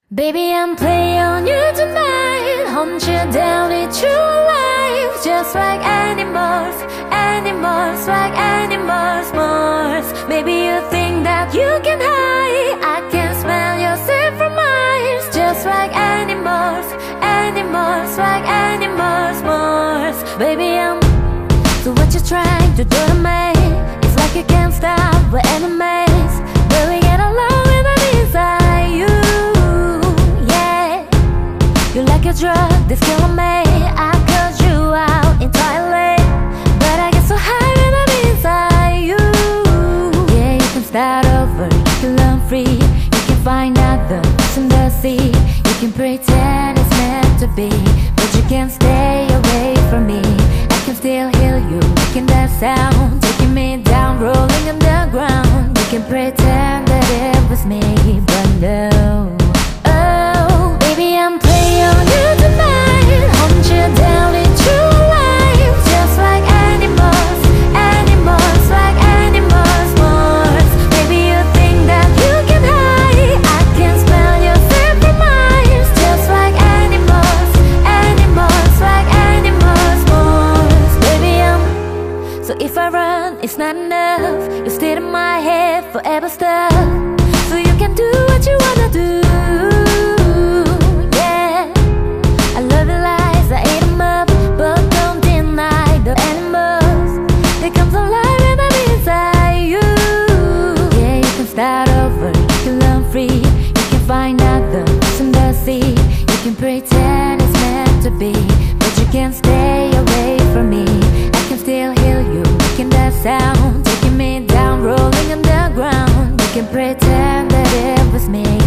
Baby, I'm playing on you tonight. Hunt you down, eat you alive. Just like animals, animals, like animals, Mars. Maybe you think that you can hide. I can smell yourself from miles. Just like animals, animals, like animals, Mars. Baby, so what you trying to do to me? It's like you can't stop, we're enemies. But we get along when I'm inside you. You're like a drug that's killing me. I cut you out entirely, but I get so high when I'm inside you. Yeah, you can start over, you can learn free. You can find others in the sea. You can pretend it's meant to be, but you can't stay away from me. I can still hear you making that sound, taking me down, rolling underground. You can pretend that it was me, but no. Oh, baby, I'm playing on you tonight. Hunt you down into life. Just like animals, animals, like animals, Mars. Maybe you think that you can hide. I can smell yourself from miles. Just like animals, animals, like animals, Mars. Baby, so if I run, it's not enough. You stay in my head forever stuck. So you can do what you wanna do. Start over, you can learn free. You can find others in the sea. You can pretend it's meant to be, but you can't stay away from me. I can still hear you making that sound, taking me down, rolling underground. You can pretend that it was me,